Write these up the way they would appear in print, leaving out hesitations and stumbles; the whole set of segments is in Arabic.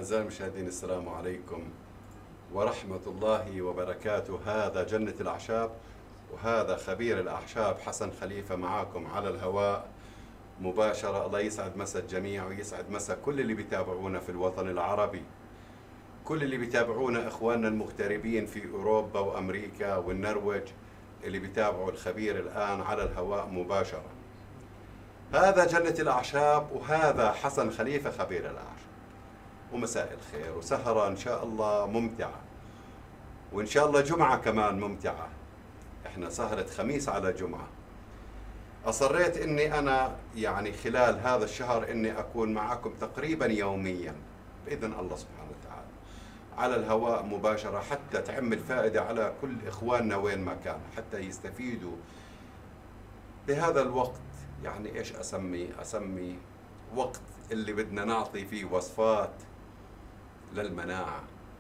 أعزائي المشاهدين، السلام عليكم ورحمة الله وبركاته. هذا جنة الأعشاب، وهذا خبير الأعشاب حسن خليفة معاكم على الهواء مباشرة. الله يسعد مسا الجميع ويسعد مسا كل اللي بيتابعونا في الوطن العربي، كل اللي بيتابعونا إخواننا المغتربين في أوروبا وأمريكا والنرويج اللي بيتابعوا الخبير الآن على الهواء مباشرة. هذا جنة الأعشاب وهذا حسن خليفة خبير الأعشاب. ومساء الخير وسهرة إن شاء الله ممتعة، وإن شاء الله جمعة كمان ممتعة. إحنا سهرة خميس على جمعة. أصريت إني أنا خلال هذا الشهر إني أكون معكم تقريبا يوميا بإذن الله سبحانه وتعالى على الهواء مباشرة، حتى تعم الفائدة على كل إخواننا وين ما كان، حتى يستفيدوا بهذا الوقت. إيش أسمي وقت اللي بدنا نعطي فيه وصفات للمناعة.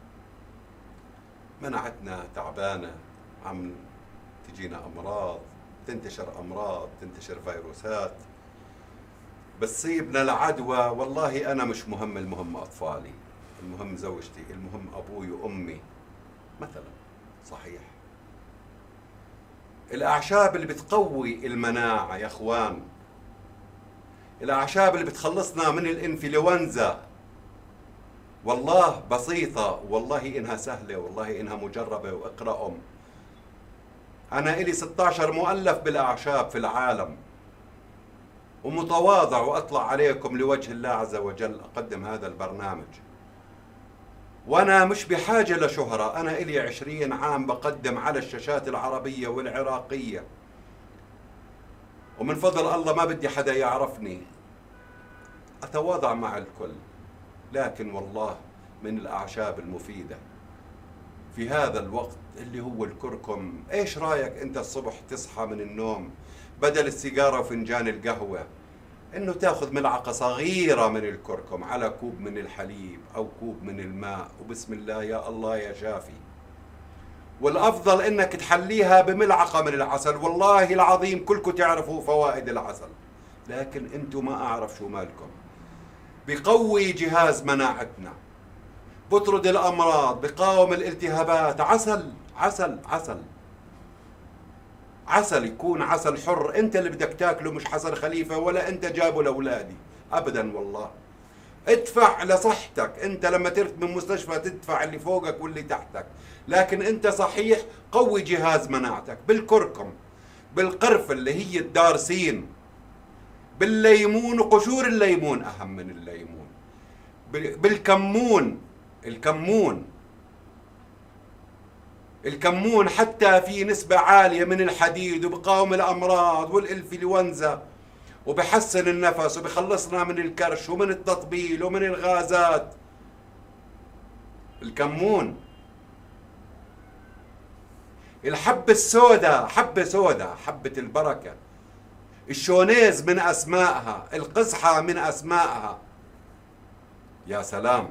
مناعتنا تعبانة، عم تجينا أمراض، تنتشر فيروسات، بتصيبنا العدوى. والله أنا مش مهم، المهم أطفالي، المهم زوجتي، المهم أبوي وأمي مثلا. صحيح، الأعشاب اللي بتقوي المناعة يا أخوان، الأعشاب اللي بتخلصنا من الإنفلونزا، والله بسيطة، والله إنها سهلة، والله إنها مجربة. واقرأوا، أنا إلي 16 مؤلف بالأعشاب في العالم، ومتواضع وأطلع عليكم لوجه الله عز وجل أقدم هذا البرنامج، وأنا مش بحاجة لشهرة. أنا إلي 20 عام بقدم على الشاشات العربية والعراقية، ومن فضل الله ما بدي حدا يعرفني، أتواضع مع الكل. لكن والله من الأعشاب المفيدة في هذا الوقت اللي هو الكركم. إيش رأيك أنت الصبح تصحى من النوم، بدل السيجارة وفنجان القهوة، إنه تأخذ ملعقة صغيرة من الكركم على كوب من الحليب أو كوب من الماء، وبسم الله يا الله يا شافي. والأفضل إنك تحليها بملعقة من العسل. والله العظيم كلكم تعرفوا فوائد العسل، لكن أنتم ما أعرف شو مالكم. بقوي جهاز مناعتنا، بطرد الأمراض، بقاوم الالتهابات. عسل عسل عسل عسل، يكون عسل حر، انت اللي بدك تاكله، مش حسن خليفة ولا انت جابه لاولادي ابدا. والله ادفع لصحتك، انت لما ترد من مستشفى تدفع اللي فوقك واللي تحتك، لكن انت صحيح قوي جهاز مناعتك بالكركم، بالقرفة اللي هي الدارسين، بالليمون وقشور الليمون، اهم من الليمون، بالكمون. الكمون حتى في نسبة عالية من الحديد، وبقاوم الأمراض والإنفلونزا، وبحسن النفس، وبخلصنا من الكرش ومن التطبيل ومن الغازات. الكمون. الحبة السوداء، حبة سوداء، حبة البركة. الشونيز من أسمائها، القزحة من أسمائها. يا سلام،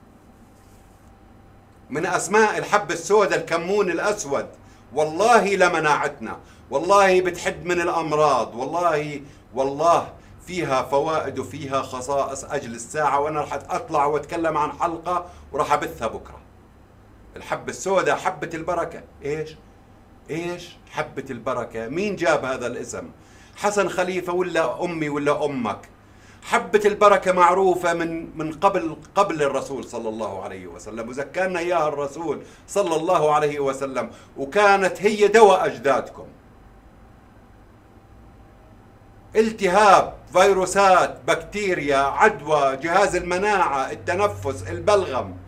من أسماء الحبة السوداء الكمون الأسود. والله لمناعتنا، والله بتحد من الأمراض، والله فيها فوائد وفيها خصائص أجل الساعة. وأنا رح أطلع وأتكلم عن حلقة وراح أبثها بكرة. الحبة السوداء، حبة البركة. إيش حبة البركة؟ مين جاب هذا الاسم؟ حسن خليفة ولا أمي ولا أمك؟ حبة البركة معروفة من قبل الرسول صلى الله عليه وسلم، وزكانا إياها الرسول صلى الله عليه وسلم، وكانت هي دواء أجدادكم. التهاب، فيروسات، بكتيريا، عدوى، جهاز المناعة، التنفس، البلغم.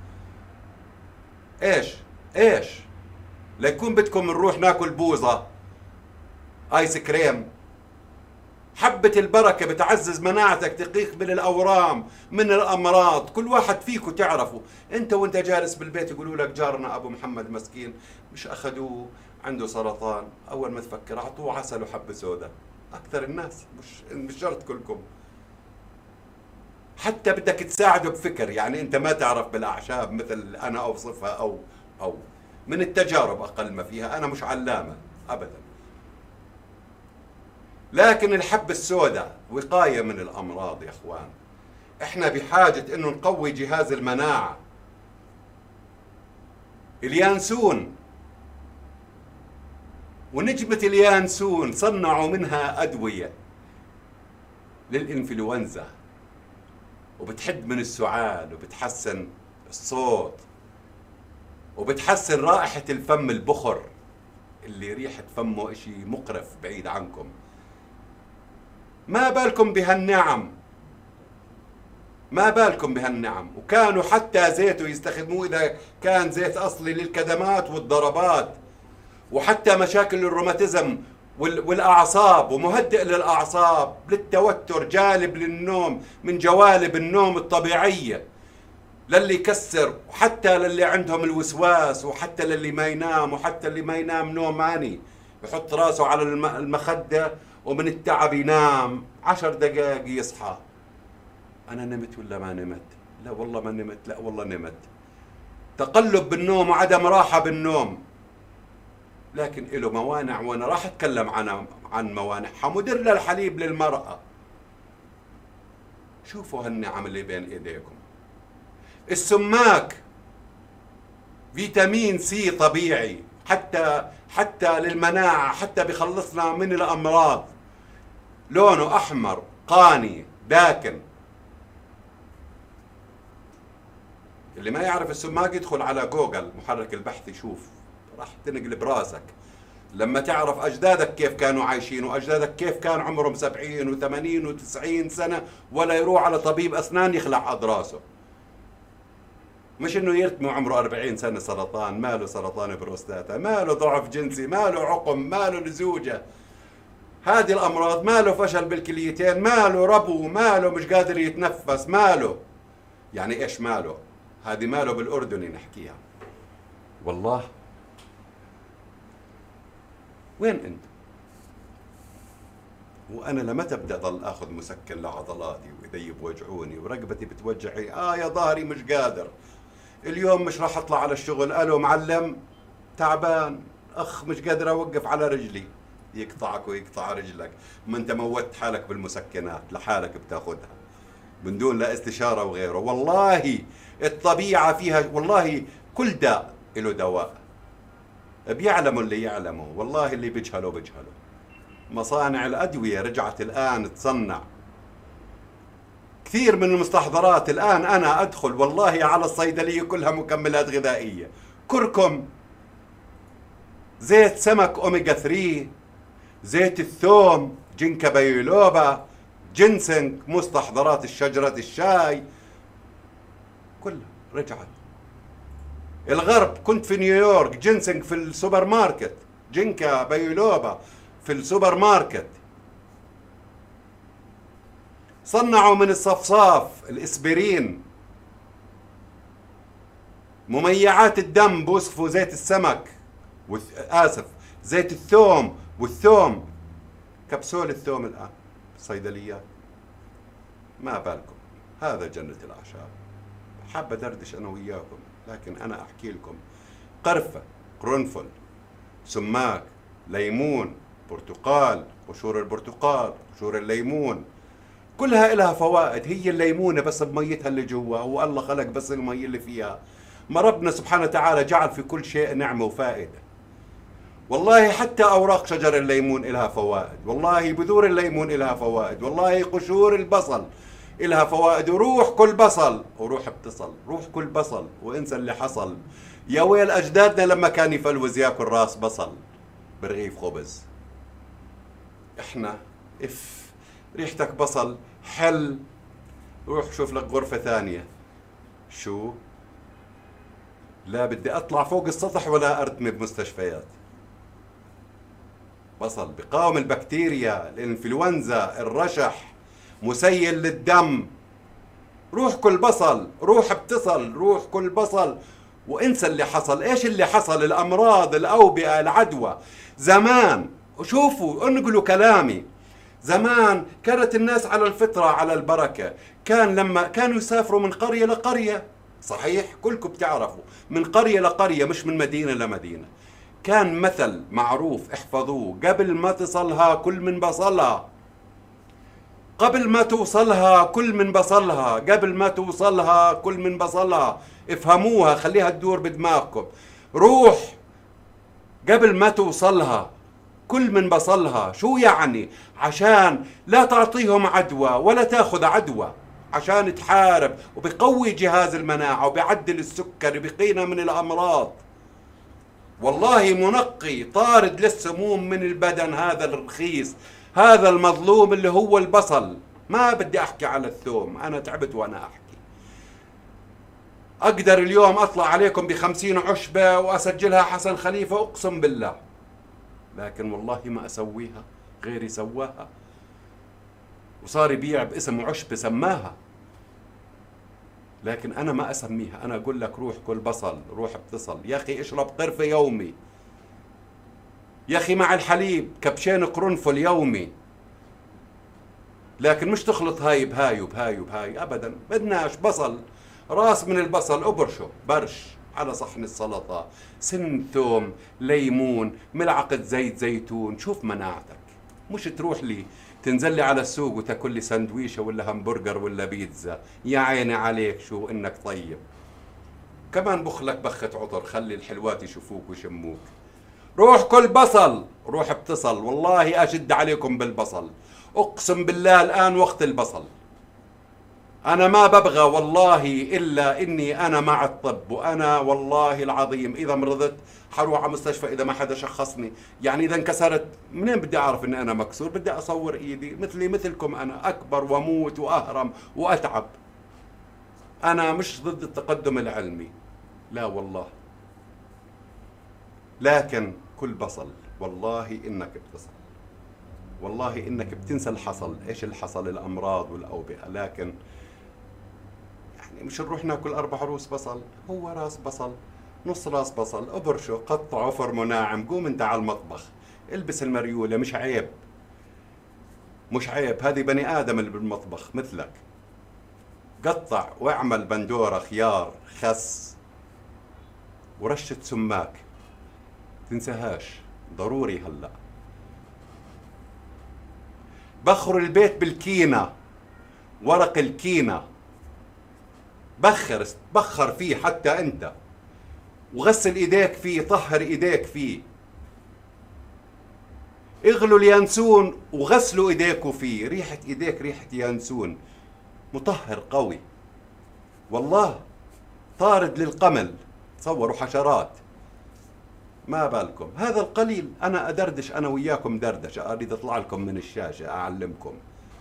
إيش ليكون بدكم نروح ناكل بوظة آيس كريم؟ حبة البركة بتعزز مناعتك، تقيك من الأورام، من الأمراض. كل واحد فيكم تعرفوا، انت وانت جالس بالبيت يقولوا لك جارنا أبو محمد مسكين مش أخذوه عنده سرطان، أول ما تفكر أعطوه عسل وحبة سوداء. أكثر الناس، مش شرط كلكم. حتى بدك تساعده بفكر، انت ما تعرف بالأعشاب مثل أنا أوصفها أو من التجارب أقل ما فيها. أنا مش علامة أبدا، لكن الحبة السوداء وقاية من الأمراض يا أخوان. احنا بحاجة انه نقوي جهاز المناعة. اليانسون ونجمة اليانسون صنعوا منها أدوية للإنفلونزا، وبتحد من السعال وبتحسن الصوت وبتحسن رائحة الفم، البخر اللي ريحة فمه اشي مقرف بعيد عنكم. ما بالكم بهالنعم، ما بالكم بهالنعم. وكانوا حتى زيته يستخدموه إذا كان زيت أصلي للكدمات والضربات، وحتى مشاكل الروماتيزم والأعصاب، ومهدئ للأعصاب، للتوتر، جالب للنوم من جوالب النوم الطبيعية للي يكسر، وحتى للي عندهم الوسواس، وحتى للي ما ينام، وحتى اللي ما ينام نوم عاني يحط راسه على المخدة ومن التعب ينام 10 دقائق يصحى. أنا نمت ولا ما نمت؟ لا والله ما نمت، لا والله نمت. تقلب بالنوم وعدم راحة بالنوم، لكن له موانع، وأنا راح أتكلم عن موانعها. مدر للحليب للمرأة، شوفوا هالنعم اللي بين إيديكم. السماك فيتامين سي طبيعي، حتى للمناعة، حتى بخلصنا من الأمراض. لونه أحمر قاني داكن. اللي ما يعرف السماك يدخل على جوجل محرك البحث يشوف، راح تنقلب راسك لما تعرف أجدادك كيف كانوا عايشين، وأجدادك كيف كان عمرهم 70 و80 و90 سنة ولا يروح على طبيب أسنان يخلع أضراسه. مش إنه يرتمي عمره 40 سنة سرطان، ماله سرطان بروستاتا، ماله ضعف جنسي، ماله عقم، ماله لزوجة، هذه الأمراض، ماله فشل بالكليتين، ماله ربو، ماله مش قادر يتنفس، ماله يعني إيش ماله؟ هذه ماله بالأردني نحكيها. والله وين أنت؟ وأنا لمتى بدي أضل أخذ مسكن لعضلاتي وإيدي بوجعوني ورقبتي بتوجعي، يا ظهري مش قادر، اليوم مش راح أطلع على الشغل، ألو معلم تعبان، أخ مش قادر أوقف على رجلي، يقطعك ويقطع رجلك. ما أنت موت حالك بالمسكنات، لحالك بتاخذها من دون لا استشارة وغيره. والله الطبيعة فيها، والله كل داء له دواء، بيعلموا اللي يعلموا، والله اللي بيجهلوا بيجهلوا. مصانع الأدوية رجعت الآن تصنع كثير من المستحضرات. الآن أنا أدخل والله على الصيدلية كلها مكملات غذائية، كركم، زيت سمك أوميجا 3، زيت الثوم، جينكا بايولوبا، جينسنج، مستحضرات الشجرة الشاي، كلها رجعت. الغرب، كنت في نيويورك، جينسنج في السوبر ماركت، جينكا بايولوبا في السوبر ماركت. صنعوا من الصفصاف، الاسبرين، مميعات الدم، بوصفوا زيت السمك زيت الثوم، والثوم كبسول الثوم الآن الصيدليات. ما بالكم، هذا جنة الأعشاب. حابة دردش أنا وياكم، لكن أنا أحكي لكم. قرفة، قرنفل، سماك، ليمون، برتقال، قشور البرتقال، قشور الليمون، كلها إلها فوائد. هي الليمونة بس بميتها اللي جوا، هو الله خلق بس المي اللي فيها. ما ربنا سبحانه وتعالى جعل في كل شيء نعمة وفائدة. والله حتى أوراق شجر الليمون إلها فوائد، والله بذور الليمون إلها فوائد، والله قشور البصل إلها فوائد. وروح كل بصل وروح بتصل، روح كل بصل وانسى اللي حصل. يا ويل أجدادنا لما كان يفلوز ياكل راس بصل برغيف خبز. احنا ريحتك بصل، حل، روح شوف لك غرفة ثانية. شو؟ لا بدي أطلع فوق السطح ولا أرتمي بمستشفيات. بصل بقاوم البكتيريا، الانفلونزا، الرشح، مسيل للدم. روح كل بصل، روح بتصل، روح كل بصل وانسى اللي حصل. ايش اللي حصل؟ الأمراض، الأوبئة، العدوى. زمان، وشوفوا انقلوا كلامي، زمان كانت الناس على الفطرة، على البركة. كان لما كانوا يسافروا من قرية لقرية، صحيح كلكم بتعرفوا، من قرية لقرية مش من مدينة لمدينة. كان مثل معروف احفظوه، قبل ما تصلها كل من بصلها. قبل ما توصلها كل من بصلها، قبل ما توصلها كل من بصلها، افهموها، خليها تدور بدماغكم. روح قبل ما توصلها كل من بصلها. شو يعني؟ عشان لا تعطيهم عدوى ولا تاخذ عدوى، عشان تحارب، وبقوي جهاز المناعة وبيعدل السكر، بقينا من الأمراض. والله منقي طارد للسموم من البدن. هذا الرخيص، هذا المظلوم اللي هو البصل. ما بدي أحكي على الثوم، أنا تعبت وأنا أحكي. أقدر اليوم أطلع عليكم ب50 عشبة وأسجلها حسن خليفة، أقسم بالله، لكن والله ما أسويها، غيري سواها، وصار يبيع باسم عشبة سماها، لكن أنا ما أسميها. أنا أقول لك روح كل بصل، روح اتصل. يا أخي اشرب قرفة يومي، يا أخي مع الحليب كبشين قرنفل يومي، لكن مش تخلط هاي بهاي وبهاي وبهاي أبدا. بدناش بصل، راس من البصل أبرشه برش على صحن السلطة، سن ثوم، ليمون، ملعقة زيت زيتون. شوف مناعتك، مش تروح لي تنزل لي على السوق وتاكل لي سندويشة ولا همبرجر ولا بيتزا. يا عيني عليك شو انك طيب، كمان بخلك بخة عطر، خلي الحلوات يشوفوك ويشموك. روح كل بصل، روح اتصل. والله أشد عليكم بالبصل، أقسم بالله الآن وقت البصل. أنا ما ببغى والله إلا إني أنا مع الطب، وأنا والله العظيم إذا مرضت حروح على مستشفى إذا ما حدا شخصني. يعني إذا انكسرت منين بدي أعرف إني أنا مكسور؟ بدي أصور إيدي مثلي مثلكم، أنا أكبر وأموت وأهرم وأتعب. أنا مش ضد التقدم العلمي، لا والله، لكن كل بصل والله إنك بتصل، والله إنك بتنسى الحصل. إيش الحصل؟ الأمراض والأوبئة. لكن يعني مش نروح ناكل 4 رؤوس بصل، هو راس بصل، نص راس بصل، ابرشه، قطعه فرمه ناعم، قوم انت على المطبخ البس المريولة. مش عيب، مش عيب، هذه بني آدم اللي بالمطبخ مثلك. قطع واعمل بندورة، خيار، خس، ورشة سماك، تنساهاش ضروري. هلأ بخر البيت بالكينة، ورق الكينة، بخر فيه حتى انت، وغسل ايديك فيه، طهر ايديك فيه. اغلوا اليانسون وغسلوا ايديكوا فيه، ريحة ايديك ريحة يانسون، مطهر قوي والله، طارد للقمل. تصوروا حشرات، ما بالكم. هذا القليل، انا ادردش انا وياكم دردشة، اريد اطلع لكم من الشاشة اعلمكم.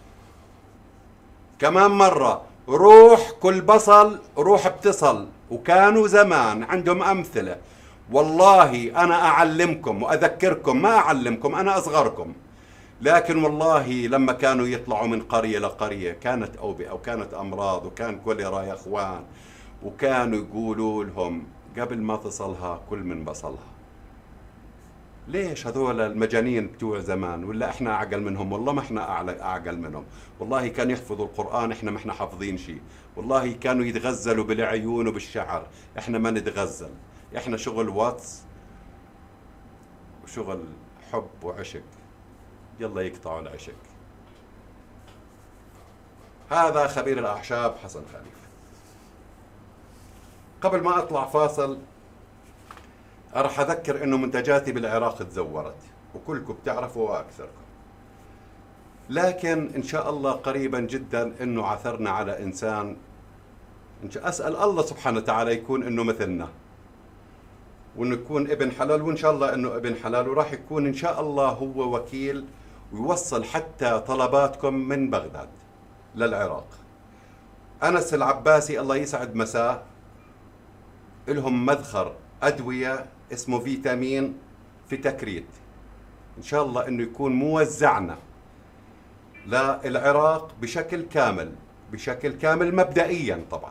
كمان مرة، روح كل بصل، روح اتصل. وكانوا زمان عندهم أمثلة، والله أنا أعلمكم وأذكركم، ما أعلمكم، أنا أصغركم. لكن والله لما كانوا يطلعوا من قرية لقرية كانت أوبئة وكانت أمراض وكان كوليرا يا أخوان، وكانوا يقولوا لهم قبل ما تصلها كل من بصلها. ليش هذول المجانين بتوع زمان؟ ولا احنا اعقل منهم؟ والله ما احنا اعقل منهم. والله كانوا يحفظوا القرآن، احنا ما احنا حافظين شيء. والله كانوا يتغزلوا بالعيون وبالشعر، احنا ما نتغزل. احنا شغل واتس وشغل حب وعشق، يلا يقطعوا العشق. هذا خبير الأعشاب حسن خليفة. قبل ما أطلع فاصل راح أذكر إنه منتجاتي بالعراق تزورت، وكلكم بتعرفوا وأكثركم، لكن إن شاء الله قريبا جدا إنه عثرنا على إنسان، أسأل الله سبحانه وتعالى يكون إنه مثلنا، وإنه يكون ابن حلال، وإن شاء الله إنه ابن حلال، وراح يكون إن شاء الله هو وكيل ويوصل حتى طلباتكم من بغداد للعراق. أنس العباسي الله يسعد مساه، لهم مذخر أدوية اسمه فيتامين في تكريت، إن شاء الله إنه يكون موزعنا للعراق بشكل كامل، بشكل كامل مبدئيا طبعا.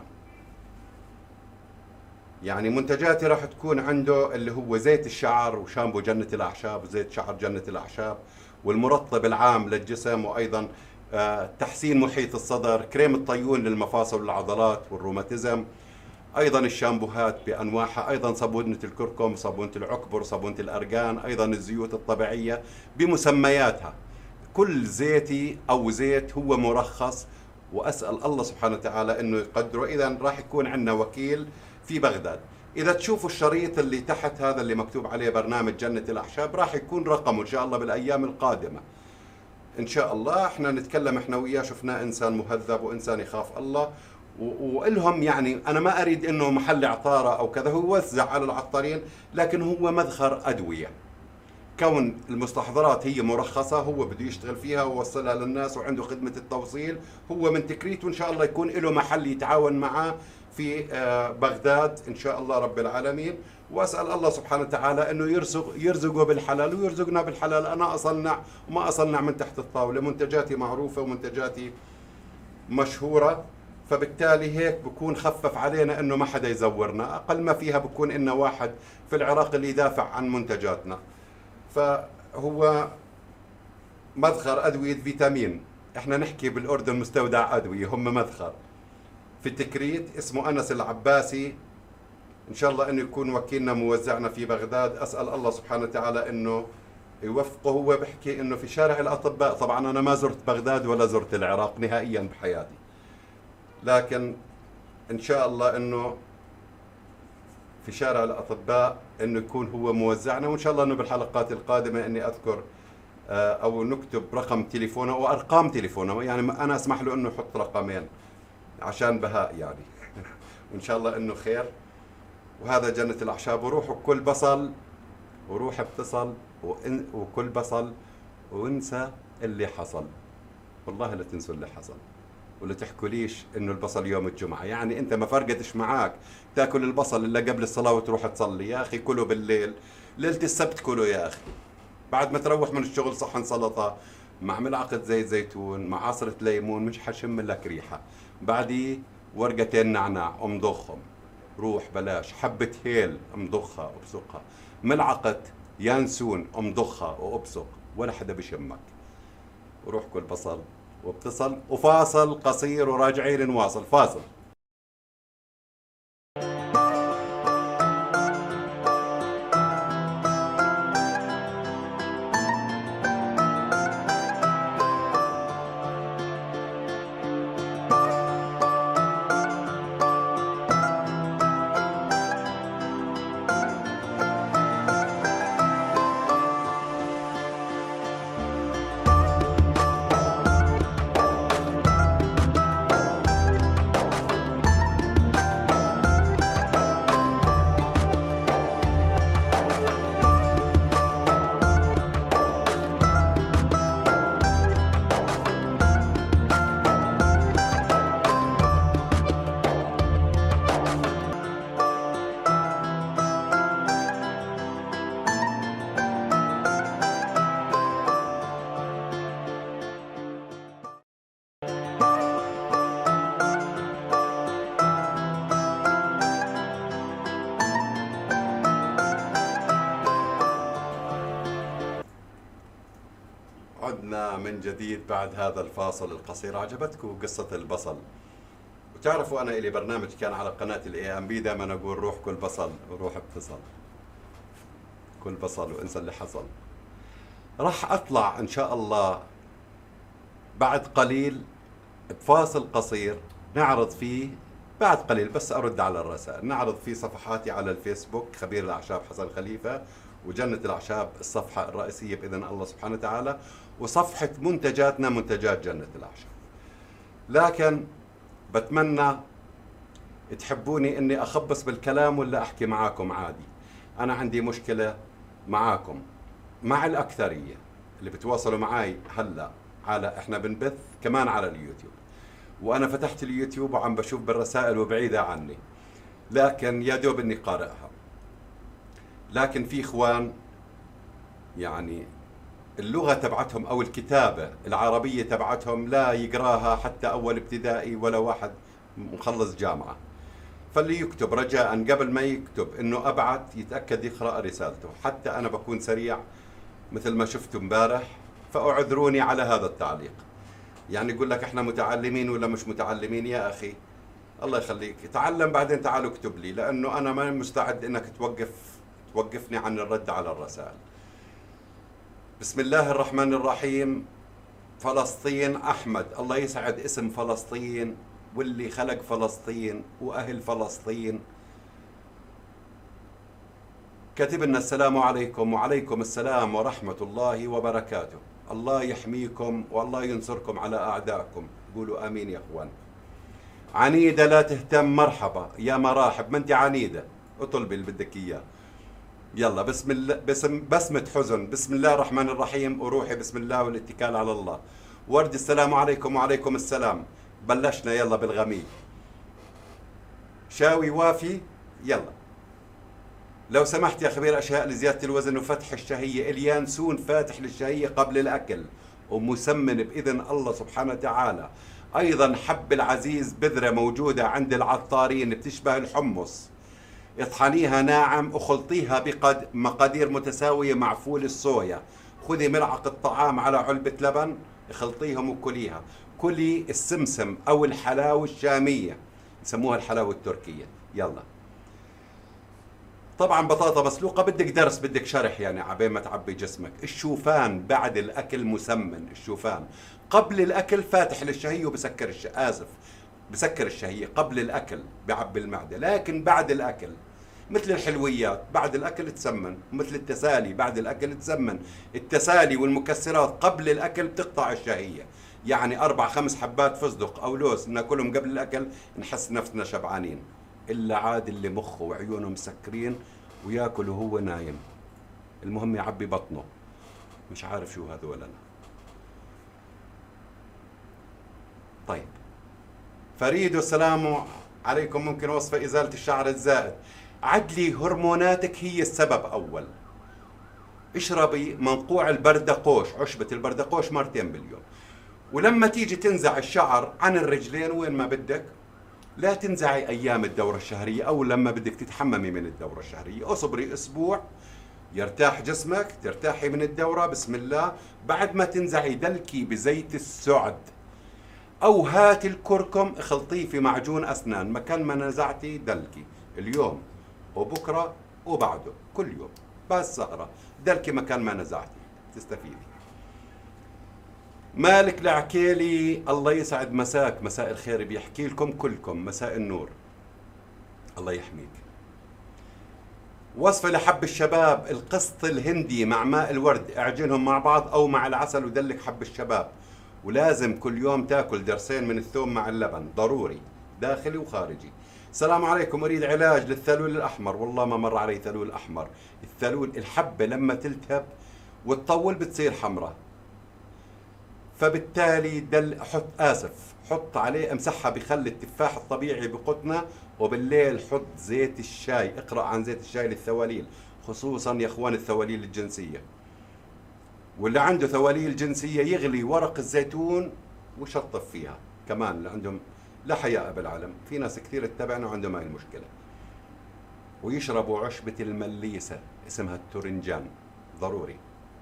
يعني منتجاتي راح تكون عنده اللي هو زيت الشعر وشامبو جنة الأعشاب وزيت شعر جنة الأعشاب، والمرطب العام للجسم، وأيضا تحسين محيط الصدر، كريم الطيون للمفاصل والعضلات والروماتيزم، أيضا الشامبوهات بأنواعها، أيضا صابونة الكركم، صابونة العكبر، صابونة الأرغان، أيضا الزيوت الطبيعية بمسمياتها. كل زيتي أو زيت هو مرخص، وأسأل الله سبحانه وتعالى أنه يقدره. إذا راح يكون عندنا وكيل في بغداد. إذا تشوفوا الشريط اللي تحت هذا اللي مكتوب عليه برنامج جنة الأعشاب راح يكون رقمه إن شاء الله بالأيام القادمة. إن شاء الله إحنا نتكلم إحنا وياه، شفناه إنسان مهذب وإنسان يخاف الله، وإلهم يعني أنا ما أريد إنه محل عطارة أو كذا، هو يوزع على العطارين، لكن هو مذخر أدوية. كون المستحضرات هي مرخصة، هو بده يشتغل فيها ويوصلها للناس وعنده خدمة التوصيل، هو من تكريت، وإن شاء الله يكون له محل يتعاون معاه في بغداد إن شاء الله رب العالمين. وأسأل الله سبحانه وتعالى أنه يرزقه بالحلال ويرزقنا بالحلال. أنا أصنع وما أصنع من تحت الطاولة، منتجاتي معروفة ومنتجاتي مشهورة، فبالتالي هيك بكون خفف علينا أنه ما حدا يزورنا. أقل ما فيها بكون إنه واحد في العراق اللي يدافع عن منتجاتنا. فهو مذخر أدوية فيتامين، احنا نحكي بالأردن مستودع أدوية، هم مذخر في التكريت اسمه أنس العباسي. إن شاء الله أنه يكون وكيلنا موزعنا في بغداد. أسأل الله سبحانه وتعالى أنه يوفقه. هو بحكي أنه في شارع الأطباء، طبعا أنا ما زرت بغداد ولا زرت العراق نهائيا بحياتي، لكن إن شاء الله أنه في شارع الأطباء أنه يكون هو موزعنا. وإن شاء الله أنه بالحلقات القادمة أني أذكر أو نكتب رقم تليفونه أو أرقام تليفونه، يعني أنا أسمح له أنه يحط رقمين عشان بهاء يعني. وإن شاء الله أنه خير. وهذا جنة الأعشاب. وروحوا كل بصل وروح اتصل وكل بصل وانسى اللي حصل. والله لا تنسوا اللي حصل، ولا تحكوا ليش انه البصل يوم الجمعة. يعني انت ما فرقتش معاك تاكل البصل الا قبل الصلاة وتروح تصلي. يا اخي كله بالليل، ليلة السبت كله يا اخي، بعد ما تروح من الشغل صحن سلطة مع ملعقة زيت زيتون مع عصرة ليمون، مش حشم لك ريحة. بعدي ورقتين نعناع امضخهم، روح بلاش حبة هيل امضخها وابصقها، ملعقة يانسون امضخها وابصق، ولا حدا بشمك. وروح كل بصل وابتصل وفاصل قصير وراجعين نواصل. فاصل. عدنا من جديد بعد هذا الفاصل القصير. عجبتكم قصة البصل؟ وتعرفوا أنا إلي برنامج كان على قناة الاي ام بي دائما أقول روح كل بصل وروح اتصل، كل بصل وانسى اللي حصل. راح أطلع إن شاء الله بعد قليل بفاصل قصير نعرض فيه، بعد قليل بس أرد على الرسائل، نعرض فيه صفحاتي على الفيسبوك خبير الأعشاب حسن خليفة، وجنة الأعشاب الصفحة الرئيسية بإذن الله سبحانه وتعالى، وصفحة منتجاتنا منتجات جنة الأعشاب. لكن بتمنى تحبوني إني أخبص بالكلام ولا أحكي معاكم عادي. أنا عندي مشكلة معاكم، مع الأكثرية اللي بتواصلوا معاي هلأ على إحنا بنبث كمان على اليوتيوب، وأنا فتحت اليوتيوب وعم بشوف بالرسائل وبعيدة عني، لكن يا دوب إني قارئها. لكن في إخوان يعني اللغة تبعتهم أو الكتابة العربية تبعتهم لا يقراها حتى أول ابتدائي ولا واحد مخلص جامعة. فاللي يكتب رجاء قبل ما يكتب إنه أبعت يتأكد يقرأ رسالته. حتى أنا بكون سريع مثل ما شفتوا امبارح، فأعذروني على هذا التعليق. يعني يقول لك إحنا متعلمين ولا مش متعلمين؟ يا أخي الله يخليك تعلم بعدين تعال اكتب لي، لأنه أنا ما مستعد إنك توقفني عن الرد على الرسائل. بسم الله الرحمن الرحيم. فلسطين أحمد، الله يسعد اسم فلسطين واللي خلق فلسطين وأهل فلسطين. كتب لنا السلام عليكم وعليكم السلام ورحمة الله وبركاته. الله يحميكم والله ينصركم على أعدائكم. قولوا آمين يا أخوان. عنيدة لا تهتم، مرحبا يا مراحب، ما أنت عنيدة اطلبي اللي بدك إياه. يلا بسم الله، بسمة حزن، بسم الله الرحمن الرحيم، وروحي بسم الله والاتكال على الله. ورد السلام عليكم وعليكم السلام. بلشنا يلا بالغميق. شاوي وافي يلا. لو سمحت يا خبير أشياء لزيادة الوزن وفتح الشهية، اليانسون فاتح للشهية قبل الأكل ومسمن بإذن الله سبحانه وتعالى. أيضا حب العزيز بذرة موجودة عند العطارين بتشبه الحمص، اطحنيها ناعم وخلطيها بمقادير متساوية مع فول الصويا. خذي ملعقة طعام على علبة لبن، خلطيهم وكليها. كلي السمسم أو الحلاوة الشامية، يسموها الحلاوة التركية. يلا. طبعا بطاطا مسلوقة بدك درس، بدك شرح يعني عبين ما تعبي جسمك. الشوفان بعد الأكل مسمن، الشوفان قبل الأكل فاتح للشهية وبسكر بسكر الشهية. قبل الأكل بعبي المعدة، لكن بعد الأكل مثل الحلويات بعد الأكل تسمن، مثل التسالي بعد الأكل تسمن. التسالي والمكسرات قبل الأكل بتقطع الشهية، يعني 4-5 حبات فستق أو لوز ناكلهم قبل الأكل نحس نفسنا شبعانين. إلا عاد اللي مخه وعيونه مسكرين وياكل وهو نايم، المهم يعبي بطنه، مش عارف شو هذول أنا. طيب فريد السلام عليكم، ممكن وصفة إزالة الشعر الزائد. عدلي هرموناتك هي السبب أول. اشربي منقوع البردقوش، عشبة البردقوش 2 باليوم. ولما تيجي تنزع الشعر عن الرجلين وين ما بدك، لا تنزعي أيام الدورة الشهرية أو لما بدك تتحممي من الدورة الشهرية، اصبري أسبوع يرتاح جسمك، ترتاحي من الدورة بسم الله. بعد ما تنزعي دلكي بزيت السعد أو هات الكركم اخلطيه في معجون أسنان، مكان ما نزعتي دلكي اليوم وبكرة وبعده كل يوم، بس سهرة دلكي مكان ما نزعتي تستفيدي. مالك العكيلي الله يسعد مساك، مساء الخير، بيحكي لكم كلكم مساء النور، الله يحميك. وصفة لحب الشباب، القسط الهندي مع ماء الورد، اعجنهم مع بعض أو مع العسل ودلك حب الشباب. ولازم كل يوم تاكل درسين من الثوم مع اللبن، ضروري داخلي وخارجي. السلام عليكم، أريد علاج للثلول الأحمر. والله ما مر علي ثلول أحمر. الثلول الحبة لما تلتهب وتطول بتصير حمراء، فبالتالي حط عليه امسحها بخل التفاح الطبيعي بقطنة، وبالليل حط زيت الشاي، اقرأ عن زيت الشاي للثواليل، خصوصا يا اخوان الثواليل الجنسية. واللي عنده ثواليل جنسية يغلي ورق الزيتون وشطف فيها كمان، اللي عندهم لا حياء بالعالم، في ناس كثير تتابعنا وعندهم هاي المشكلة. ويشربوا عشبة المليسة اسمها التورنجان، ضروري.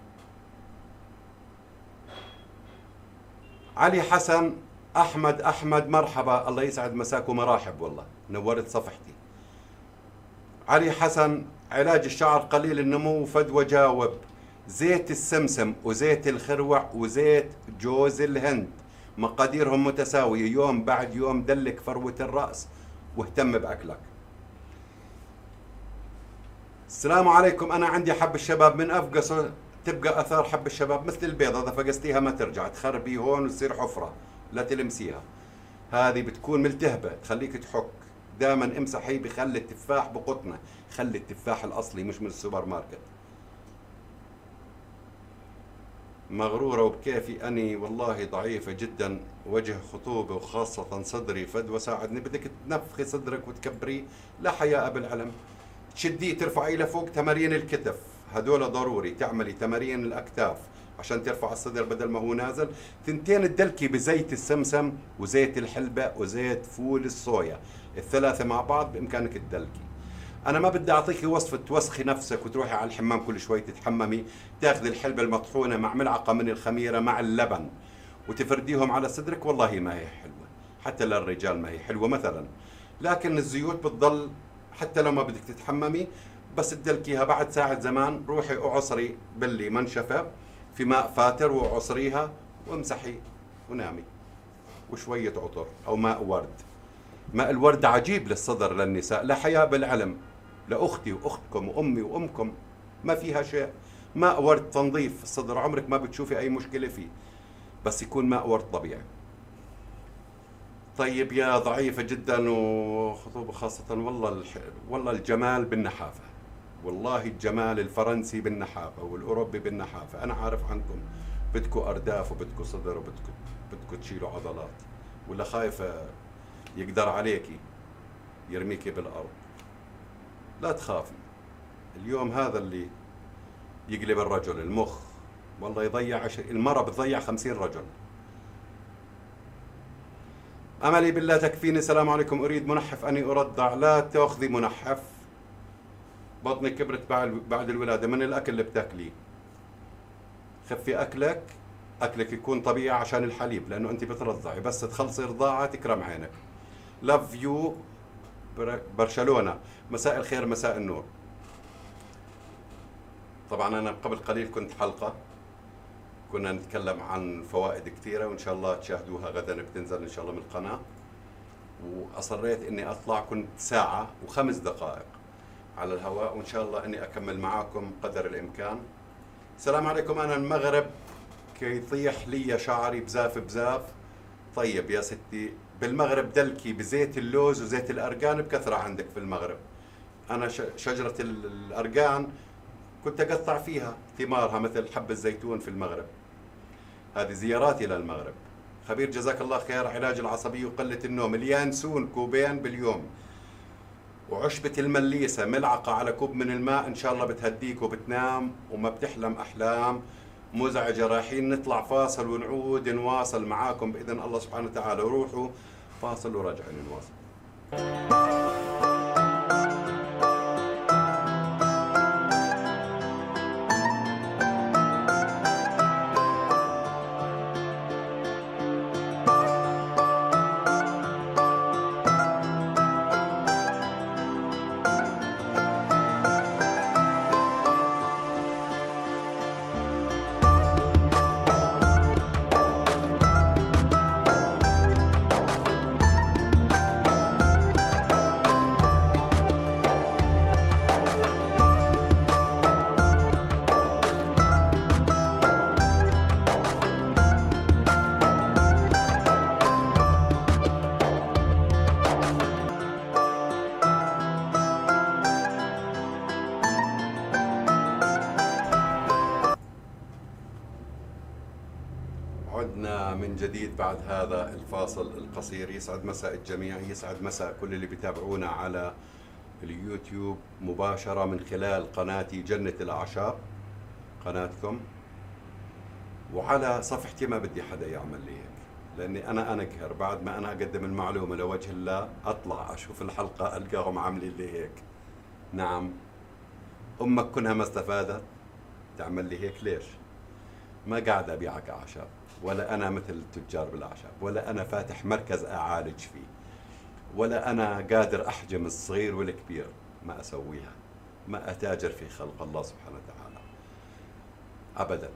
علي حسن أحمد مرحبا، الله يسعد مساك ومراحب، والله نورت صفحتي. علي حسن، علاج الشعر قليل النمو وفدوى جاوب، زيت السمسم وزيت الخروع وزيت جوز الهند مقاديرهم متساوية، يوم بعد يوم دلك فروة الرأس واهتم بأكلك. السلام عليكم، أنا عندي حب الشباب من أفقسه تبقى أثار حب الشباب مثل البيضة، إذا فقستيها ما ترجع، تخربي هون وتصير حفرة، لا تلمسيها، هذه بتكون ملتهبة تخليك تحك. دائما امسحي بخل التفاح بقطنة، خل التفاح الأصلي مش من السوبر ماركت. مغرورة وبكيفي أني والله ضعيفة جدا، وجه خطوبة وخاصة صدري، فدوى ساعدني. بدك تنفخي صدرك وتكبريه، لا حياء بالعلم، تشديه ترفعيه لفوق. تمارين الكتف هدول ضروري، تعملي تمارين الأكتاف عشان ترفع الصدر بدل ما هو نازل. 2 تدلكي بزيت السمسم وزيت الحلبة وزيت فول الصويا، ال3 مع بعض بإمكانك تدلكي. أنا ما بدي أعطيكي وصفة توسخي نفسك وتروحي على الحمام كل شوي تتحممي، تاخذي الحلبة المطحونة مع ملعقة من الخميرة مع اللبن وتفرديهم على صدرك، والله ما هي حلوة، حتى للرجال ما هي حلوة مثلا. لكن الزيوت بتضل حتى لو ما بدك تتحممي، بس تدلكيها بعد ساعة زمان روحي اعصري باللي منشفة في ماء فاتر وعصريها وامسحي ونامي. وشوية عطر أو ماء ورد. ماء الورد عجيب للصدر للنساء، لا حياء بالعلم، لأختي وأختكم وأمي وأمكم ما فيها شيء. ماء ورد تنظيف الصدر، عمرك ما بتشوفي أي مشكلة فيه، بس يكون ماء ورد طبيعي. طيب يا ضعيفة جدا وخطوبة خاصة، والله الجمال بالنحافة، والله الجمال الفرنسي بالنحافة والأوروبي بالنحافة. أنا عارف عنكم بدكوا أرداف وبدكوا صدر وبدكوا تشيلوا عضلات، ولا خايفة يقدر عليكي يرميكي بالأرض. لا تخافي، اليوم هذا اللي يقلب الرجل المخ، والله يضيع المرأة بتضيع 50 رجل. أملي بالله تكفيني. السلام عليكم، أريد منحف أني أرضع. لا تأخذي منحف، بطني كبرت بعد الولادة من الأكل اللي بتاكليه. خفي أكلك يكون طبيعي عشان الحليب، لأنه أنت بترضعي، بس تخلصي رضاعة تكرم عينك. لاف يو برشلونة. مساء الخير مساء النور. طبعا أنا قبل قليل كنت حلقة كنا نتكلم عن فوائد كثيرة، وإن شاء الله تشاهدوها غدا، بتنزل إن شاء الله من القناة. وأصريت إني أطلع، كنت ساعة و5 دقائق على الهواء، وإن شاء الله إني أكمل معاكم قدر الإمكان. السلام عليكم. أنا المغرب كي يطيح لي شعري بزاف بزاف. طيب يا ستي، بالمغرب دلكي بزيت اللوز وزيت الأرقان بكثرة عندك في المغرب. أنا شجرة الأرقان كنت أقطع فيها ثمارها مثل حب الزيتون في المغرب. هذه زياراتي للمغرب. خبير جزاك الله خير. علاج العصبية وقلة النوم، اليانسون كوبين باليوم، وعشبة المليسة ملعقة على كوب من الماء، إن شاء الله بتهديك وبتنام وما بتحلم أحلام مزعجة. رايحين نطلع فاصل ونعود نواصل معاكم بإذن الله سبحانه وتعالى. روحوا فاصل وراجعين نواصل. عدنا من جديد بعد هذا الفاصل القصير. يسعد مساء الجميع، يسعد مساء كل اللي بيتابعونا على اليوتيوب مباشرة من خلال قناتي جنة الأعشاب، قناتكم. وعلى صفحتي ما بدي حدا يعمل لي هيك، لأني أنا أنقهر بعد ما أنا أقدم المعلومة لوجه الله، أطلع أشوف الحلقة ألقاهم عاملين لي هيك. نعم، أمك كونها ما استفادت تعمل لي هيك ليش؟ ما قاعد أبيعك أعشاب، ولا أنا مثل التجار بالأعشاب، ولا أنا فاتح مركز أعالج فيه، ولا أنا قادر أحجم الصغير والكبير. ما أسويها، ما أتاجر في خلق الله سبحانه وتعالى أبدا.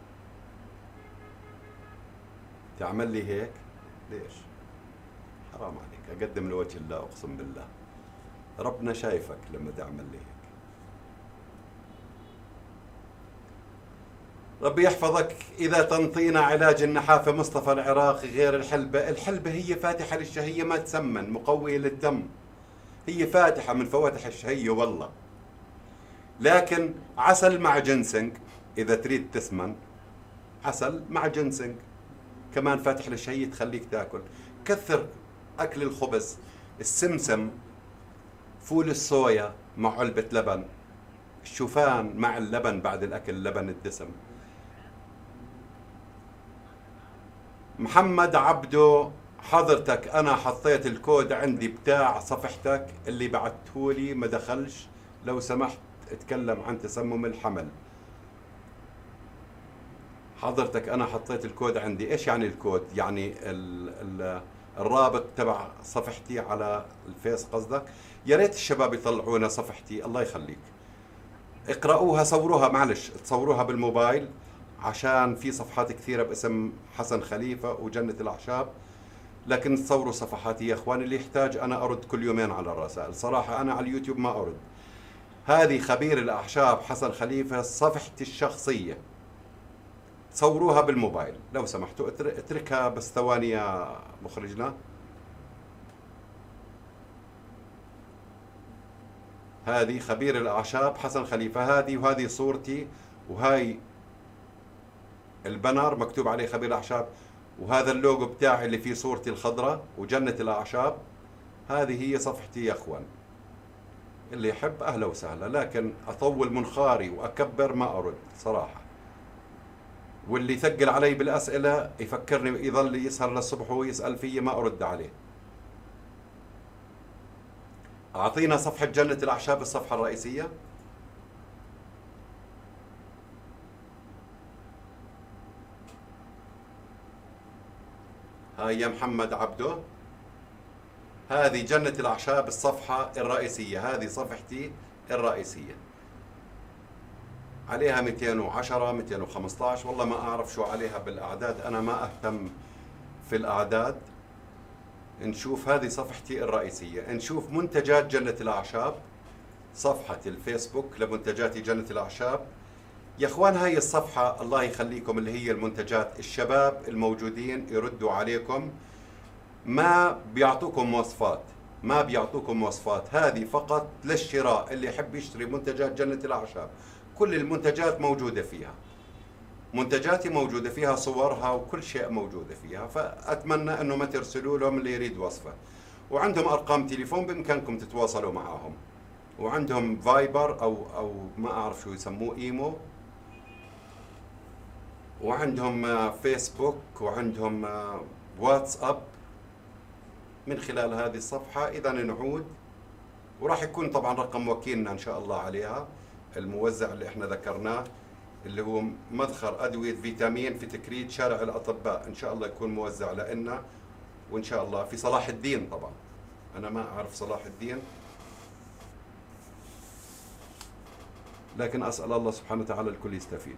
تعمل لي هيك ليش؟ حرام عليك، أقدم لوجه الله أقسم بالله. ربنا شايفك لما تعمل لي هيك. ربي يحفظك. إذا تنطينا علاج النحافة مصطفى العراقي غير الحلبة. الحلبة هي فاتحة للشهية، ما تسمن، مقوية للدم، هي فاتحة من فواتح الشهية والله. لكن عسل مع جنسنج، إذا تريد تسمن عسل مع جنسنج كمان فاتح للشهية، تخليك تاكل. كثر أكل الخبز، السمسم، فول الصويا مع علبة لبن، الشوفان مع اللبن بعد الأكل، لبن الدسم. محمد عبدو، حضرتك أنا حطيت الكود عندي بتاع صفحتك اللي بعتهولي ما دخلش، لو سمحت اتكلم عن تسمم الحمل. حضرتك أنا حطيت الكود عندي. إيش يعني الكود؟ يعني الرابط تبع صفحتي على الفيس قصدك؟ يا ريت الشباب يطلعونا صفحتي، الله يخليك. اقرأوها، صوروها، معلش تصوروها بالموبايل عشان في صفحات كثيرة باسم حسن خليفة وجنة الأعشاب، لكن تصوروا صفحاتي يا اخوان. اللي يحتاج انا ارد كل يومين على الرسائل، صراحة انا على اليوتيوب ما ارد. هذه خبير الاعشاب حسن خليفة، صفحتي الشخصية، صوروها بالموبايل لو سمحتوا. اتركها بس ثواني يا مخرجنا. هذه خبير الاعشاب حسن خليفة، هذه وهذه صورتي، وهاي البنر مكتوب عليه خبير الاعشاب، وهذا اللوجو بتاعي اللي فيه صورتي الخضراء وجنة الأعشاب. هذه هي صفحتي يا أخوان، اللي يحب أهلا وسهلا، لكن أطول منخاري وأكبر ما أرد صراحة. واللي يثقل علي بالأسئلة يفكرني يظل يسهر للصبح ويسأل فيي ما أرد عليه. أعطينا صفحة جنة الأعشاب الصفحة الرئيسية. هاي يا محمد عبده، هذه جنة الأعشاب الصفحة الرئيسية، هذه صفحتي الرئيسية، عليها 210 215 والله ما أعرف شو عليها بالأعداد، أنا ما أهتم في الأعداد. نشوف هذه صفحتي الرئيسية، نشوف منتجات جنة الأعشاب، صفحة الفيسبوك لمنتجات جنة الأعشاب. يا اخوان هاي الصفحة الله يخليكم اللي هي المنتجات، الشباب الموجودين يردوا عليكم، ما بيعطوكم مواصفات، ما بيعطوكم مواصفات، هذه فقط للشراء. اللي يحب يشتري منتجات جنة الأعشاب كل المنتجات موجودة فيها، منتجاتي موجودة فيها، صورها وكل شيء موجودة فيها. فأتمنى أنه ما ترسلوا لهم اللي يريد وصفة. وعندهم أرقام تليفون بإمكانكم تتواصلوا معهم، وعندهم فايبر أو ما أعرف شو يسموه، إيمو، وعندهم فيسبوك، وعندهم واتساب من خلال هذه الصفحة. إذا نعود، وراح يكون طبعا رقم وكيلنا إن شاء الله عليها، الموزع اللي احنا ذكرناه اللي هو مدخر أدوية فيتامين في تكريت شارع الأطباء، إن شاء الله يكون موزع لنا. وإن شاء الله في صلاح الدين، طبعا أنا ما أعرف صلاح الدين، لكن أسأل الله سبحانه وتعالى الكل يستفيد.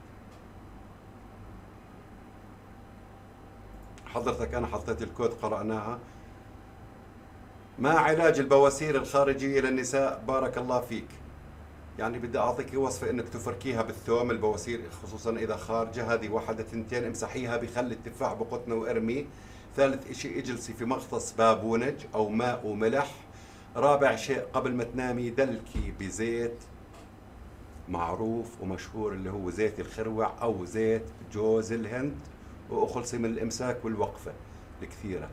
حضرتك أنا حطيت الكود قرأناها. ما علاج البواسير الخارجية للنساء؟ بارك الله فيك. يعني بدي أعطيك وصفة إنك تفركيها بالثوم البواسير، خصوصا إذا خارجة. هذه واحدة تنتين، امسحيها بخل التفاح بقطنة وارمي. ثالث إشي اجلسي في مغطس بابونج أو ماء وملح. رابع شيء قبل ما تنامي دلكي بزيت معروف ومشهور اللي هو زيت الخروع أو زيت جوز الهند، وأخلصي من الإمساك والوقفة الكثيرة.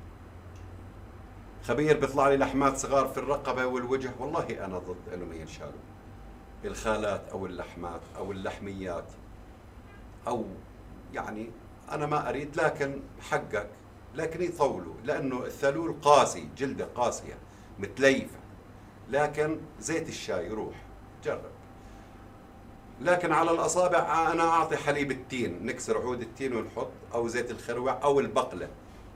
خبير بيطلع لي لحمات صغار في الرقبة والوجه، والله أنا ضد إنهم ينشالوا الخالات أو اللحمات أو اللحميات، أو يعني أنا ما أريد، لكن حقك، لكن يطولوا، لأنه الثلول قاسي، جلده قاسية متليفة. لكن زيت الشاي روح جرب. لكن على الأصابع أنا أعطي حليب التين، نكسر عود التين ونحط، أو زيت الخروع أو البقلة.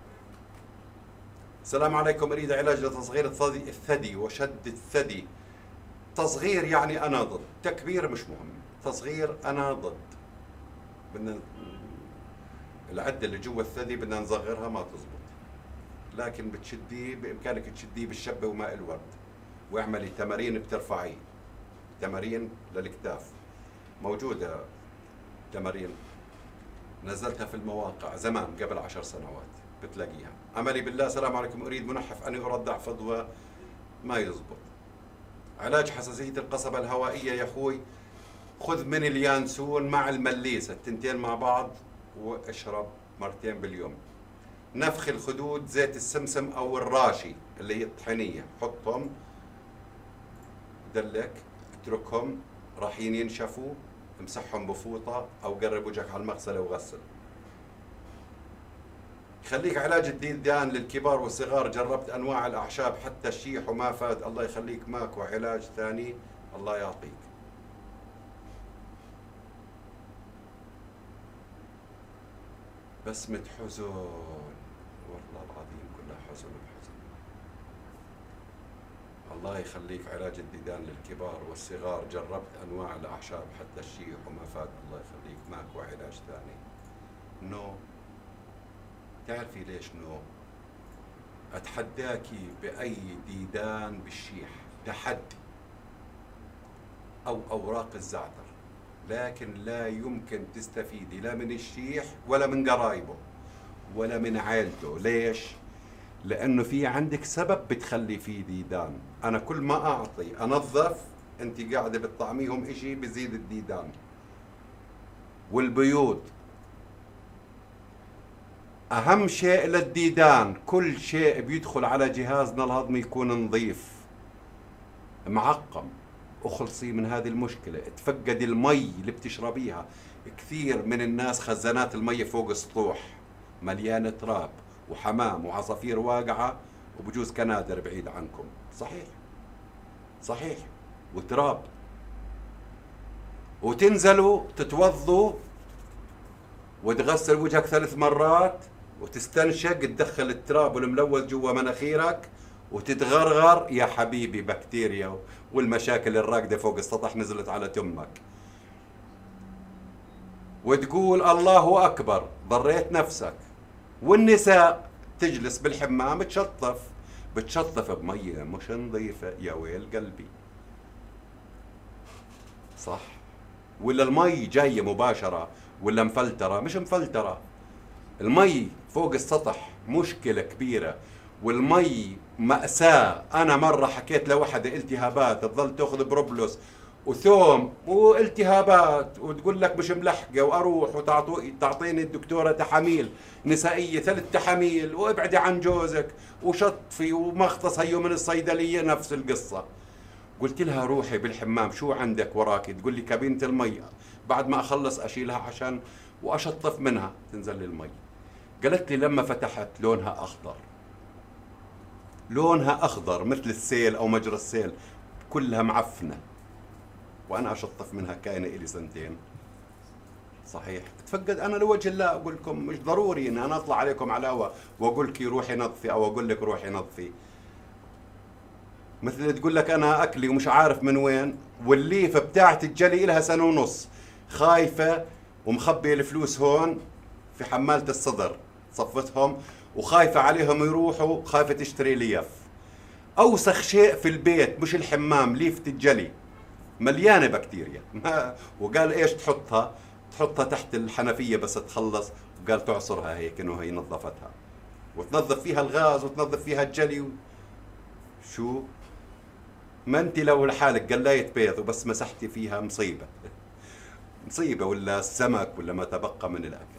السلام عليكم، أريد علاج لتصغير الثدي وشد الثدي. تصغير يعني أنا ضد، تكبير مش مهم، تصغير أنا ضد. بدنا العدة اللي جوا الثدي بدنا نصغرها ما تزبط، لكن بتشديه بإمكانك تشديه بالشبة وماء الورد، واعملي تمارين بترفعيه، تمارين للكتاف موجودة، تمارين نزلتها في المواقع زمان قبل 10 سنوات بتلاقيها. عملي بالله. السلام عليكم، أريد منحف أني أرضع فضوى ما يزبط. علاج حساسية القصبة الهوائية يا أخوي، خذ من اليانسون مع المليسة التنتين مع بعض واشرب مرتين باليوم. نفخ الخدود زيت السمسم أو الراشي اللي هي الطحينية، حطهم دلك، اتركهم راح ينشفوا، امسحهم بفوطة أو قرب وجهك على المغسلة وغسل. خليك علاج الديدان للكبار والصغار، جربت أنواع الأعشاب حتى الشيح وما فاد. الله يخليك، ماكو علاج ثاني، الله يعطيك. بسمة حزن، والله العظيم كلها حزن بحزن. الله يخليك، علاج الديدان للكبار والصغار جربت أنواع الأعشاب حتى الشيح وما فاد، الله يخليك ماكو علاج ثاني. نو. تعرفي ليش نو؟ أتحداكي بأي ديدان بالشيح تحدي أو أوراق الزعتر، لكن لا يمكن تستفيدي لا من الشيح ولا من قرايبه ولا من عائلته. ليش؟ لأنه في عندك سبب بتخلي فيه ديدان. أنا كل ما أعطي أنظف، أنت قاعدة بتطعميهم إشي بزيد الديدان. والبيوت أهم شيء للديدان، كل شيء بيدخل على جهازنا الهضمي يكون نظيف معقم. اخلصي من هذه المشكلة، تفقدي المي اللي بتشربيها. كثير من الناس خزانات المي فوق السطوح مليانة تراب وحمام وعصافير واقعة وبجوز كنادر بعيد عنكم. صحيح صحيح، وتراب. وتنزلوا تتوضوا وتغسل وجهك 3 مرات وتستنشق، تدخل التراب والملوث جوا مناخيرك وتتغرغر. يا حبيبي بكتيريا والمشاكل الراكدة فوق السطح نزلت على تمك، وتقول الله أكبر، ضريت نفسك. والنساء تجلس بالحمام بتشطف بمية مش نظيفة. يا ويل قلبي. صح؟ ولا المي جاية مباشرة ولا مفلترة؟ مش مفلترة. المي فوق السطح مشكلة كبيرة، والمي مأساة. أنا مرة حكيت لوحدة التهابات تظل تأخذ بروبلوس وثوم والتهابات وتقول لك مش ملحقة، وأروح وتعطيني الدكتورة تحاميل نسائية 3 تحاميل وابعدي عن جوزك وشطفي ومختص هيو من الصيدلية نفس القصة. قلت لها روحي بالحمام، شو عندك وراكي؟ تقول لي كابينة المي، بعد ما أخلص أشيلها عشان وأشطف منها تنزل لي المي. قالت لي لما فتحت لونها أخضر، لونها أخضر مثل السيل أو مجرى السيل، كلها معفنة، وأنا أشطف منها كائنة إلي 2 سنين. صحيح. تفقد. أنا لوجه الله أقول لكم مش ضروري إن أنا أطلع عليكم على الهواء وأقول لك روحي نظفي أو أقول لك روحي نظفي. مثل تقول لك أنا أكلي ومش عارف من وين، والليفة بتاعت الجلي إلها 1.5 سنة خايفة ومخبية الفلوس هون في حمالة الصدر صفتهم، وخايفة عليهم يروحوا، خايفة تشتري ليف. أوسخ شيء في البيت مش الحمام، ليفة الجلي مليانة بكتيريا. وقال إيش تحطها تحت الحنفية بس تخلص، وقال تعصرها هيك إنه هي نظفتها، وتنظف فيها الغاز وتنظف فيها الجلي. شو ما انت لو لحالك قلاية بيض وبس مسحتي فيها مصيبة مصيبة، ولا السمك ولا ما تبقى من الأكل.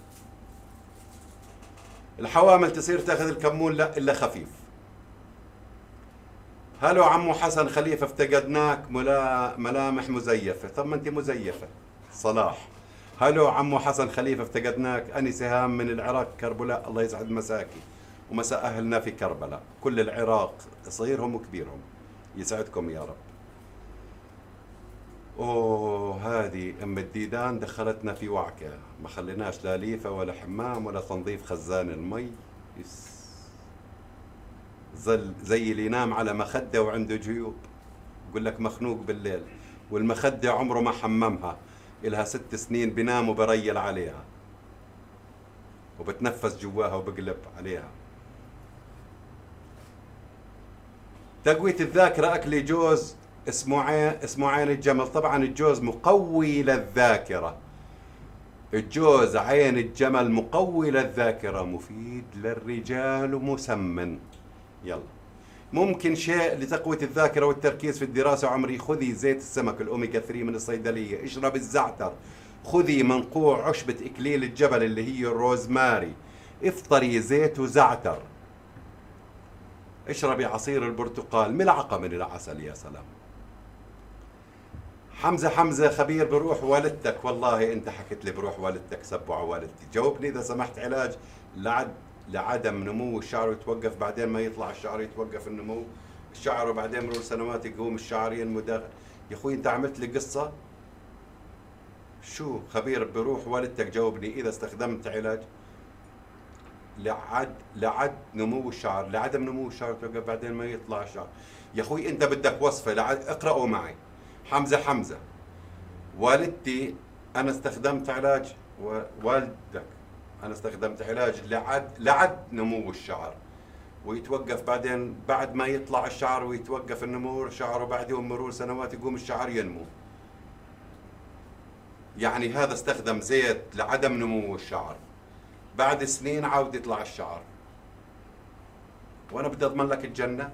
الحوامل تصير تاخذ الكمون لا إلا خفيف. هلو عمو حسن خليفة افتقدناك، ملامح مزيفة. طب ما انت مزيفة صلاح. هلو عمو حسن خليفة افتقدناك، أني سهام من العراق كربلاء، الله يسعد مساكي ومساء أهلنا في كربلاء، كل العراق صغيرهم وكبيرهم، يسعدكم يا رب. اوه هذه ام الديدان دخلتنا في وعكة، ما خليناش لا ليفة ولا حمام ولا تنظيف خزان المي. زي اللي ينام على مخدة وعنده جيوب، يقول لك مخنوق بالليل، والمخدة عمره ما حممها، إلها 6 سنين بنام وبريل عليها وبتنفس جواها وبقلب عليها. تقوية الذاكرة، أكل جوز اسمه عين الجمل. طبعا الجوز مقوي للذاكرة، الجوز عين الجمل مقوي للذاكرة، مفيد للرجال ومسمن. يلا ممكن شيء لتقوية الذاكرة والتركيز في الدراسة. عمري خذي زيت السمك الأوميجا 3 من الصيدلية، اشرب الزعتر، خذي منقوع عشبة إكليل الجبل اللي هي الروزماري، افطري زيت وزعتر، اشربي عصير البرتقال، ملعقة من العسل. يا سلام. حمزة خبير بروح والدتك. والله انت حكيت لي بروح والدتك، سبوا على والدتي. جاوبني اذا سمحت، علاج لعدم نمو الشعر يتوقف، بعدين ما يطلع الشعر يتوقف النمو الشعر، وبعدين مرور سنوات يقوم الشعر ينمو داخل. يا اخوي انت عملت لي قصة. شو خبير بروح والدتك؟ جاوبني اذا استخدمت علاج لعدم نمو الشعر يتوقف، بعدين ما يطلع الشعر. يا أخوي أنت بدك وصفة اقرأوا معي. حمزة والدتي أنا استخدمت علاج، ووالدك أنا استخدمت علاج لعد نمو الشعر، ويتوقف بعدين بعد ما يطلع الشعر ويتوقف النمو شعره، بعد يوم مرور سنوات يقوم الشعر ينمو. يعني هذا استخدم زيت لعدم نمو الشعر، بعد سنين عاود يطلع الشعر. وانا بدي اضمن لك الجنة؟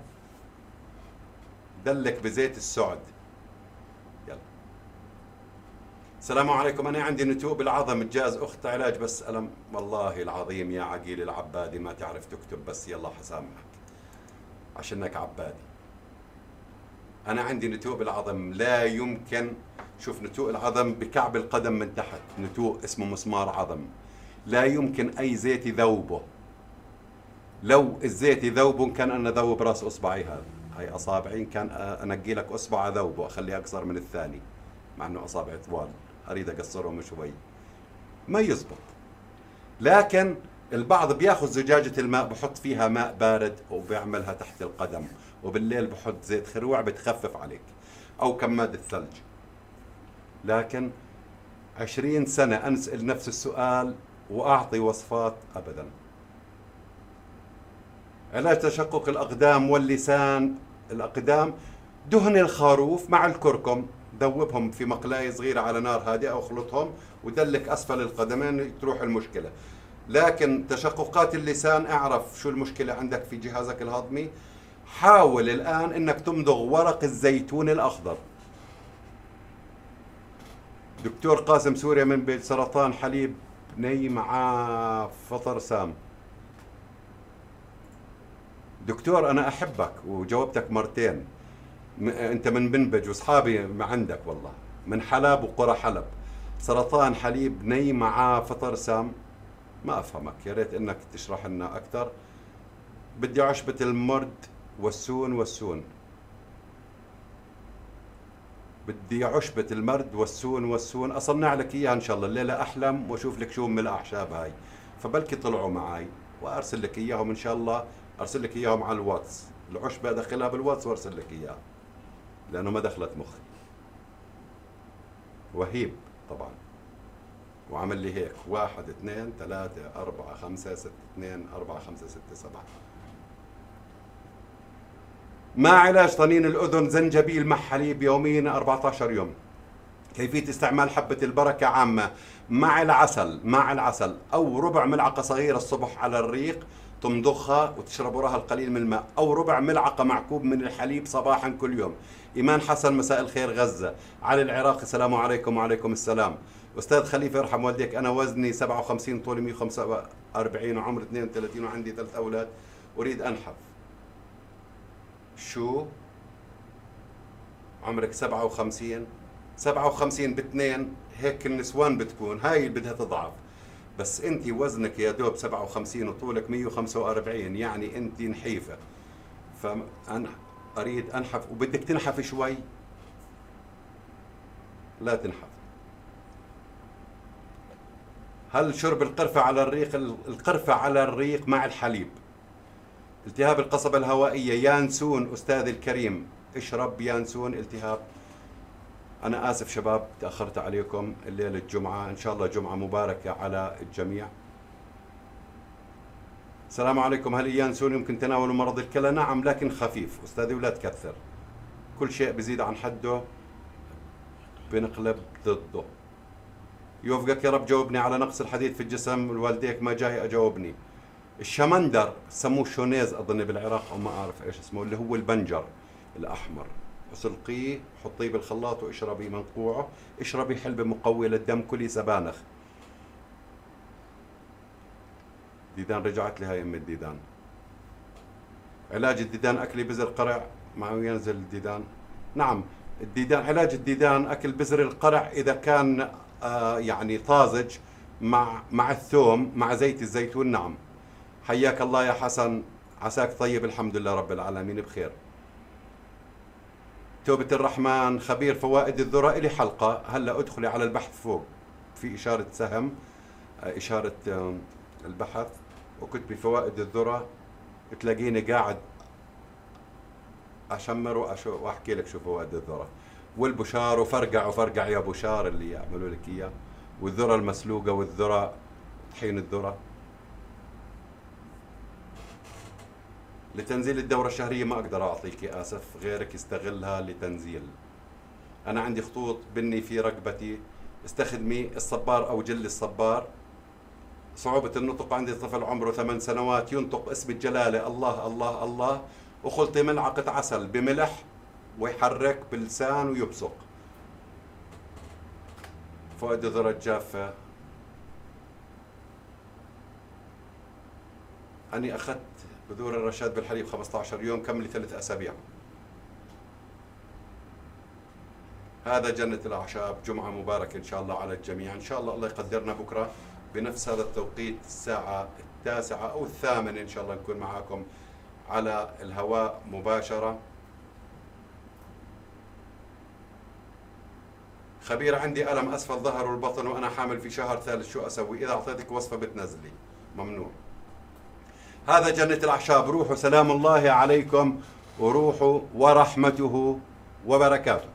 دلك بزيت السعد. يلا. السلام عليكم، انا عندي نتوء بالعظم، جاز اخت علاج بس الم؟ والله العظيم يا عقيل العبادي ما تعرف تكتب، بس يلا حسامحك عشانك عبادي. انا عندي نتوء بالعظم لا يمكن، شوف نتوء العظم بكعب القدم من تحت، نتوء اسمه مسمار عظم، لا يمكن اي زيت يذوبه. لو الزيت يذوبه كان انا ذوب راس اصبعي، هاي اصابعي كان انقي لك اصبع اذوبه اخليه اقصر من الثاني، مع انه اصابعي طوال اريد اقصرهم شوي ما يزبط. لكن البعض بياخذ زجاجة الماء بحط فيها ماء بارد وبيعملها تحت القدم، وبالليل بحط زيت خروع بتخفف عليك، او كماد الثلج. لكن 20 سنة أنسأل نفس السؤال وأعطي وصفات أبدا. علاج تشقق الأقدام واللسان، الأقدام دهن الخروف مع الكركم، ذوبهم في مقلاية صغيرة على نار هادئة أو اخلطهم ودلك أسفل القدمين تروح المشكلة. لكن تشققات اللسان اعرف شو المشكلة عندك في جهازك الهضمي. حاول الآن إنك تمضغ ورق الزيتون الأخضر. دكتور قاسم سوريا من بيت سرطان حليب ني مع فطر سام. دكتور أنا أحبك وجاوبتك مرتين، أنت من بنبج وأصحابي ما عندك والله، من حلب وقرى حلب. سرطان حليب ني مع فطر سام، ما أفهمك، يا ريت إنك تشرح لنا أكثر. بدي عشبة المرد والسون بدي عشبة المرد والسون أصنع لك إياها إن شاء الله الليلة، أحلم وأشوف لك شو من الأعشاب هاي، فبلكي طلعوا معي وأرسل لك إياهم إن شاء الله. أرسل لك إياهم على الواتس، العشبة أدخلها بالواتس وأرسل لك إياها لأنه ما دخلت مخي. وهيب طبعا، وعمل لي هيك 1 2 3 4 5 6 2 4 5 6 7. ما علاج طنين الأذن؟ زنجبيل مع حليب يوميا 14 يوم. كيفية استعمال حبة البركة عامة مع العسل أو ربع ملعقة صغيرة الصبح على الريق، تمضخها وتشرب وراها القليل من الماء، أو ربع ملعقة مع كوب من الحليب صباحا كل يوم. إيمان حسن مساء الخير غزة. علي العراقي السلام عليكم. وعليكم السلام. أستاذ خليفة يرحم والديك، أنا وزني 57 طولي 145 وعمري 32 وعندي 3 أولاد أريد أنحف. شو عمرك 57 باثنين هيك النسوان بتكون، هاي بدها تضعف، بس انت وزنك يا دوب 57 وطولك 145، يعني انت نحيفة. فأنا أريد أنحف وبدك تنحف شوي، لا تنحف. هل شرب القرفة على الريق؟ القرفة على الريق مع الحليب. التهاب القصبة الهوائية، يانسون أستاذ الكريم، اشرب يانسون التهاب. أنا آسف شباب تأخرت عليكم، الليلة الجمعة إن شاء الله جمعة مباركة على الجميع. السلام عليكم. هل اليانسون يمكن تناوله مرض الكلى؟ نعم لكن خفيف أستاذي ولا تكثر، كل شيء بزيد عن حده بنقلب ضده. يوفقك يا رب. جاوبني على نقص الحديد في الجسم، الوالديك ما جاي أجاوبني. الشمندر سموه شونيز أظن بالعراق أو ما أعرف إيش اسمه، اللي هو البنجر الأحمر، اسلقيه حطيه بالخلاط واشربي منقوعه، اشربي حلبة مقوية للدم، كلي سبانخ. ديدان رجعت لي هاي ام الديدان. علاج الديدان اكلي بذر قرع مع ينزل الديدان. نعم الديدان، علاج الديدان اكل بذر القرع اذا كان يعني طازج مع الثوم مع زيت الزيتون. نعم. حياك الله يا حسن، عساك طيب الحمد لله رب العالمين بخير. توبة الرحمن خبير فوائد الذرة، إلي حلقة هلا ادخلي على البحث فوق في إشارة سهم، إشارة البحث، وكتبي فوائد الذرة تلاقيني قاعد اشمر واحكي لك شو فوائد الذره. والبشار، وفرقع وفرقع يا بشار اللي يعملوا لك اياه، والذره المسلوقه، والذره طحين الذره. لتنزيل الدورة الشهرية ما أقدر أعطيك آسف، غيرك يستغلها لتنزيل. أنا عندي خطوط بني في رقبتي، استخدمي الصبار أو جل الصبار. صعوبة النطق، عندي طفل عمره 8 سنوات ينطق اسم الجلالة الله الله الله، وخلطي ملعقة عسل بملح ويحرك بلسان ويبصق. فوائد الذرة الجافة، أني أخذت بذور الرشاد بالحليب 15 يوم كملي 3 أسابيع. هذا جنة الأعشاب. جمعة مباركة إن شاء الله على الجميع. إن شاء الله الله يقدرنا بكرة بنفس هذا التوقيت الساعة 9 أو 8 إن شاء الله نكون معاكم على الهواء مباشرة. خبيرة، عندي ألم أسفل ظهر والبطن وأنا حامل في شهر ثالث، شو أسوي؟ إذا أعطيتك وصفة بتنزلي، ممنوع. هذا جنة الأعشاب. روحوا، سلام الله عليكم، وروحوا ورحمته وبركاته.